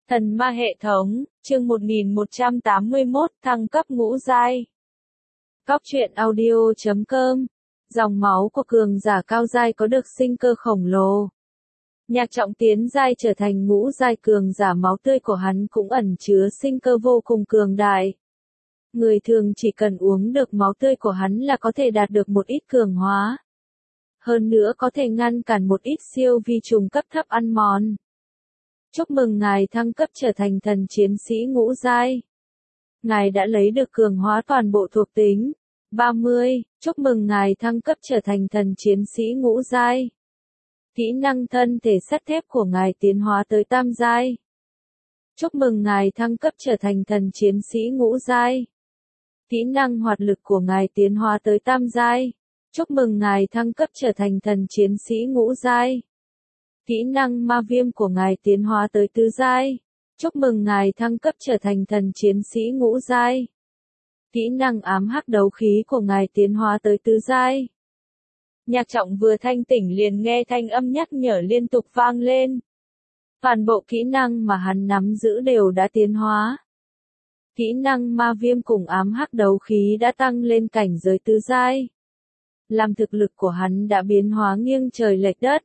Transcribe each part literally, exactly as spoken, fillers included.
Thần ma hệ thống, chương một nghìn một trăm tám mươi mốt, thăng cấp ngũ giai. Cóc truyện audio chấm com. Dòng máu của cường giả cao giai có được sinh cơ khổng lồ. Nhạc Trọng tiến giai trở thành ngũ giai cường giả, máu tươi của hắn cũng ẩn chứa sinh cơ vô cùng cường đại. Người thường chỉ cần uống được máu tươi của hắn là có thể đạt được một ít cường hóa. Hơn nữa có thể ngăn cản một ít siêu vi trùng cấp thấp ăn mòn. Chúc mừng ngài thăng cấp trở thành thần chiến sĩ ngũ giai. Ngài đã lấy được cường hóa toàn bộ thuộc tính. ba mươi. Chúc mừng ngài thăng cấp trở thành thần chiến sĩ ngũ giai. Kỹ năng thân thể sắt thép của ngài tiến hóa tới tam giai. Chúc mừng ngài thăng cấp trở thành thần chiến sĩ ngũ giai. Kỹ năng hoạt lực của ngài tiến hóa tới tam giai. Chúc mừng ngài thăng cấp trở thành thần chiến sĩ ngũ giai. Kỹ năng ma viêm của ngài tiến hóa tới tứ giai. Chúc mừng ngài thăng cấp trở thành thần chiến sĩ ngũ giai. Kỹ năng ám hắc đấu khí của ngài tiến hóa tới tứ giai. Nhạc Trọng vừa thanh tỉnh liền nghe thanh âm nhắc nhở liên tục vang lên. Toàn bộ kỹ năng mà hắn nắm giữ đều đã tiến hóa. Kỹ năng ma viêm cùng ám hắc đấu khí đã tăng lên cảnh giới tứ giai. Làm thực lực của hắn đã biến hóa nghiêng trời lệch đất.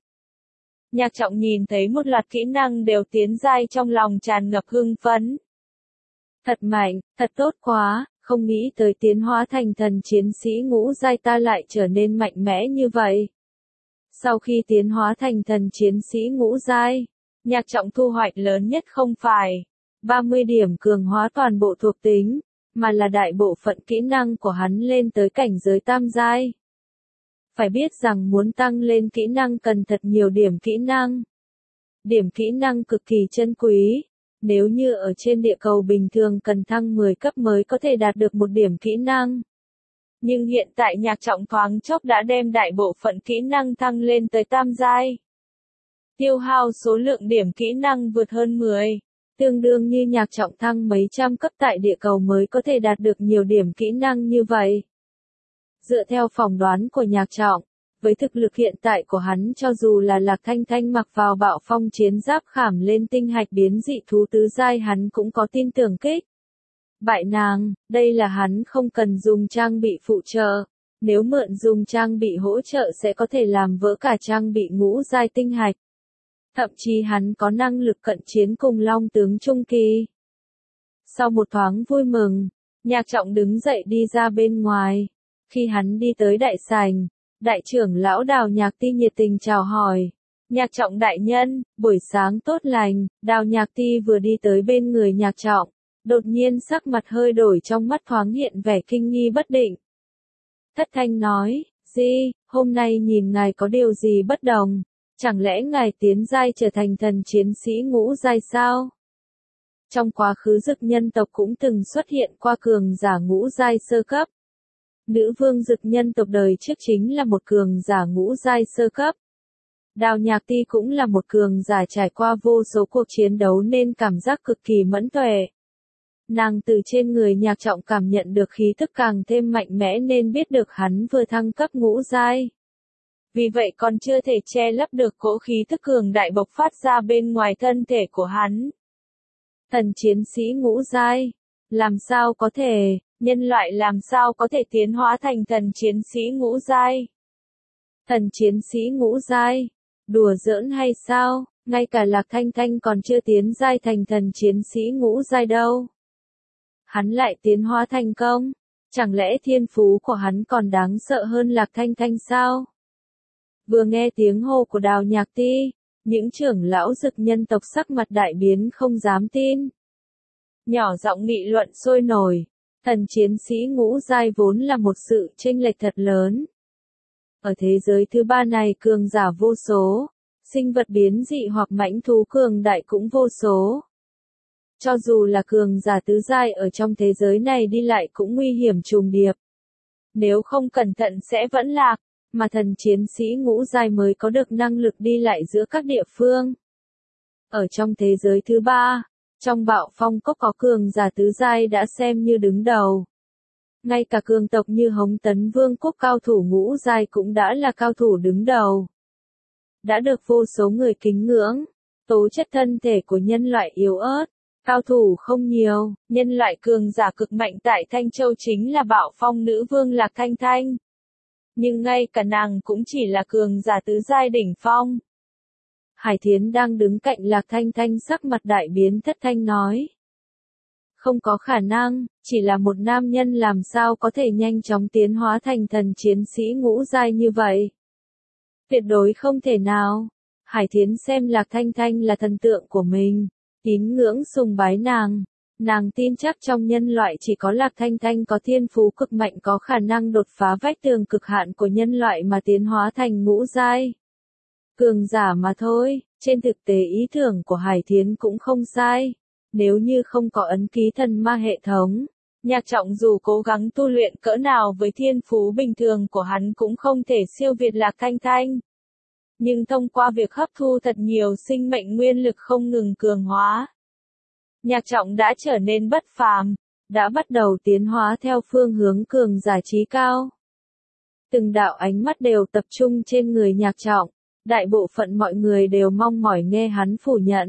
Nhạc Trọng nhìn thấy một loạt kỹ năng đều tiến giai, trong lòng tràn ngập hưng phấn. Thật mạnh, thật tốt quá, không nghĩ tới tiến hóa thành thần chiến sĩ ngũ giai ta lại trở nên mạnh mẽ như vậy. Sau khi tiến hóa thành thần chiến sĩ ngũ giai, Nhạc Trọng thu hoạch lớn nhất không phải ba mươi điểm cường hóa toàn bộ thuộc tính, mà là đại bộ phận kỹ năng của hắn lên tới cảnh giới tam giai. Phải biết rằng muốn tăng lên kỹ năng cần thật nhiều điểm kỹ năng. Điểm kỹ năng cực kỳ chân quý. Nếu như ở trên địa cầu bình thường cần thăng mười cấp mới có thể đạt được một điểm kỹ năng. Nhưng hiện tại Nhạc Trọng thoáng chốc đã đem đại bộ phận kỹ năng thăng lên tới tam giai. Tiêu hao số lượng điểm kỹ năng vượt hơn mười. Tương đương như Nhạc Trọng thăng mấy trăm cấp tại địa cầu mới có thể đạt được nhiều điểm kỹ năng như vậy. Dựa theo phỏng đoán của Nhạc Trọng, với thực lực hiện tại của hắn cho dù là Lạc Thanh Thanh mặc vào bạo phong chiến giáp khảm lên tinh hạch biến dị thú tứ giai hắn cũng có tin tưởng kích. Bại nàng, đây là hắn không cần dùng trang bị phụ trợ, nếu mượn dùng trang bị hỗ trợ sẽ có thể làm vỡ cả trang bị ngũ giai tinh hạch. Thậm chí hắn có năng lực cận chiến cùng Long tướng trung kỳ. Sau một thoáng vui mừng, Nhạc Trọng đứng dậy đi ra bên ngoài. Khi hắn đi tới đại sảnh, đại trưởng lão Đào Nhạc Ti nhiệt tình chào hỏi. Nhạc Trọng đại nhân, buổi sáng tốt lành. Đào Nhạc Ti vừa đi tới bên người Nhạc Trọng, đột nhiên sắc mặt hơi đổi, trong mắt thoáng hiện vẻ kinh nghi bất định. Thất thanh nói, Di, hôm nay nhìn ngài có điều gì bất đồng, chẳng lẽ ngài tiến giai trở thành thần chiến sĩ ngũ giai sao? Trong quá khứ Dực nhân tộc cũng từng xuất hiện qua cường giả ngũ giai sơ cấp. Nữ vương Dực nhân tộc đời trước chính là một cường giả ngũ giai sơ cấp. Đào Nhạc Ti cũng là một cường giả trải qua vô số cuộc chiến đấu nên cảm giác cực kỳ mẫn tuệ. Nàng từ trên người Nhạc Trọng cảm nhận được khí tức càng thêm mạnh mẽ nên biết được hắn vừa thăng cấp ngũ giai. Vì vậy còn chưa thể che lấp được cỗ khí tức cường đại bộc phát ra bên ngoài thân thể của hắn. Thần chiến sĩ ngũ giai, làm sao có thể, nhân loại làm sao có thể tiến hóa thành thần chiến sĩ ngũ giai? Thần chiến sĩ ngũ giai, đùa giỡn hay sao, ngay cả Lạc Thanh Thanh còn chưa tiến giai thành thần chiến sĩ ngũ giai đâu. Hắn lại tiến hóa thành công, chẳng lẽ thiên phú của hắn còn đáng sợ hơn Lạc Thanh Thanh sao? Vừa nghe tiếng hô của Đào Nhạc Ti, những trưởng lão Dực nhân tộc sắc mặt đại biến không dám tin. Nhỏ giọng nghị luận sôi nổi, thần chiến sĩ ngũ giai vốn là một sự chênh lệch thật lớn. Ở thế giới thứ ba này cường giả vô số, sinh vật biến dị hoặc mãnh thú cường đại cũng vô số. Cho dù là cường giả tứ giai ở trong thế giới này đi lại cũng nguy hiểm trùng điệp. Nếu không cẩn thận sẽ vẫn lạc. Mà thần chiến sĩ ngũ giai mới có được năng lực đi lại giữa các địa phương. Ở trong thế giới thứ ba, trong bạo phong cốc có cường giả tứ giai đã xem như đứng đầu. Ngay cả cường tộc như Hống Tấn Vương quốc cao thủ ngũ giai cũng đã là cao thủ đứng đầu. Đã được vô số người kính ngưỡng, Tố chất thân thể của nhân loại yếu ớt, cao thủ không nhiều, nhân loại cường giả cực mạnh tại Thanh Châu chính là Bạo Phong nữ vương Lạc Thanh Thanh. Nhưng ngay cả nàng cũng chỉ là cường giả tứ giai đỉnh phong. Hải Thiến đang đứng cạnh Lạc Thanh Thanh sắc mặt đại biến thất thanh nói. Không có khả năng, chỉ là một nam nhân làm sao có thể nhanh chóng tiến hóa thành thần chiến sĩ ngũ giai như vậy. Tuyệt đối không thể nào. Hải Thiến xem Lạc Thanh Thanh là thần tượng của mình, tín ngưỡng sùng bái nàng. Nàng tin chắc trong nhân loại chỉ có Lạc Thanh Thanh có thiên phú cực mạnh có khả năng đột phá vách tường cực hạn của nhân loại mà tiến hóa thành ngũ giai. Cường giả mà thôi, trên thực tế ý tưởng của Hải Thiến cũng không sai. Nếu như không có ấn ký thần ma hệ thống, Nhạc Trọng dù cố gắng tu luyện cỡ nào với thiên phú bình thường của hắn cũng không thể siêu việt Lạc Thanh Thanh. Nhưng thông qua việc hấp thu thật nhiều sinh mệnh nguyên lực không ngừng cường hóa, Nhạc Trọng đã trở nên bất phàm, đã bắt đầu tiến hóa theo phương hướng cường giả trí cao. Từng đạo ánh mắt đều tập trung trên người Nhạc Trọng, đại bộ phận mọi người đều mong mỏi nghe hắn phủ nhận.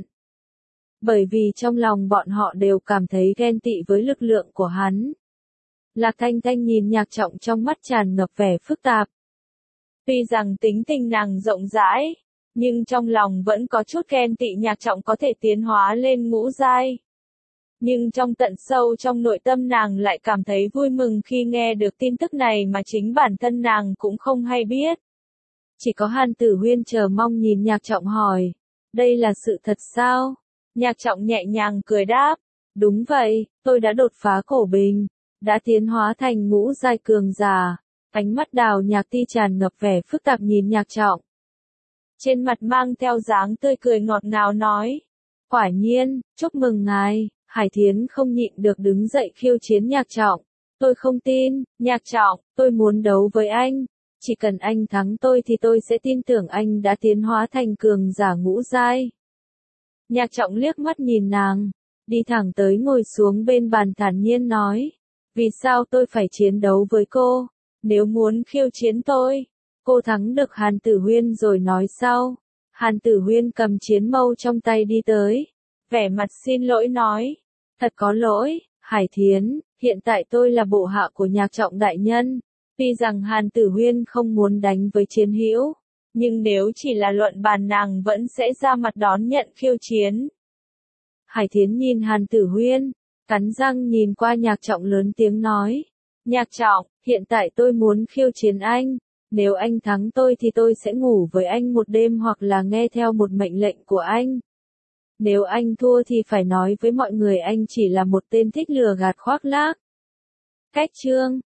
Bởi vì trong lòng bọn họ đều cảm thấy ghen tị với lực lượng của hắn. Lạc Thanh Thanh nhìn Nhạc Trọng trong mắt tràn ngập vẻ phức tạp. Tuy rằng tính tình nàng rộng rãi, nhưng trong lòng vẫn có chút ghen tị Nhạc Trọng có thể tiến hóa lên ngũ giai. Nhưng trong tận sâu trong nội tâm nàng lại cảm thấy vui mừng khi nghe được tin tức này mà chính bản thân nàng cũng không hay biết. Chỉ có Hàn Tử Huyên chờ mong nhìn Nhạc Trọng hỏi, đây là sự thật sao? Nhạc Trọng nhẹ nhàng cười đáp, đúng vậy, tôi đã đột phá cổ bình, đã tiến hóa thành ngũ giai cường giả. Ánh mắt Đào Nhạc Ti tràn ngập vẻ phức tạp nhìn Nhạc Trọng. Trên mặt mang theo dáng tươi cười ngọt ngào nói, quả nhiên, chúc mừng ngài. Hải Thiến không nhịn được đứng dậy khiêu chiến Nhạc Trọng. Tôi không tin, Nhạc Trọng, tôi muốn đấu với anh. Chỉ cần anh thắng tôi thì tôi sẽ tin tưởng anh đã tiến hóa thành cường giả ngũ giai. Nhạc Trọng liếc mắt nhìn nàng, đi thẳng tới ngồi xuống bên bàn thản nhiên nói. Vì sao tôi phải chiến đấu với cô? Nếu muốn khiêu chiến tôi, cô thắng được Hàn Tử Huyên rồi nói sau. Hàn Tử Huyên cầm chiến mâu trong tay đi tới, vẻ mặt xin lỗi nói. Thật có lỗi, Hải Thiến, hiện tại tôi là bộ hạ của Nhạc Trọng đại nhân. Tuy rằng Hàn Tử Huyên không muốn đánh với chiến hữu, nhưng nếu chỉ là luận bàn nàng vẫn sẽ ra mặt đón nhận khiêu chiến. Hải Thiến nhìn Hàn Tử Huyên, cắn răng nhìn qua Nhạc Trọng lớn tiếng nói. Nhạc Trọng, hiện tại tôi muốn khiêu chiến anh. Nếu anh thắng tôi thì tôi sẽ ngủ với anh một đêm hoặc là nghe theo một mệnh lệnh của anh. Nếu anh thua thì phải nói với mọi người anh chỉ là một tên thích lừa gạt khoác lác. Cách chương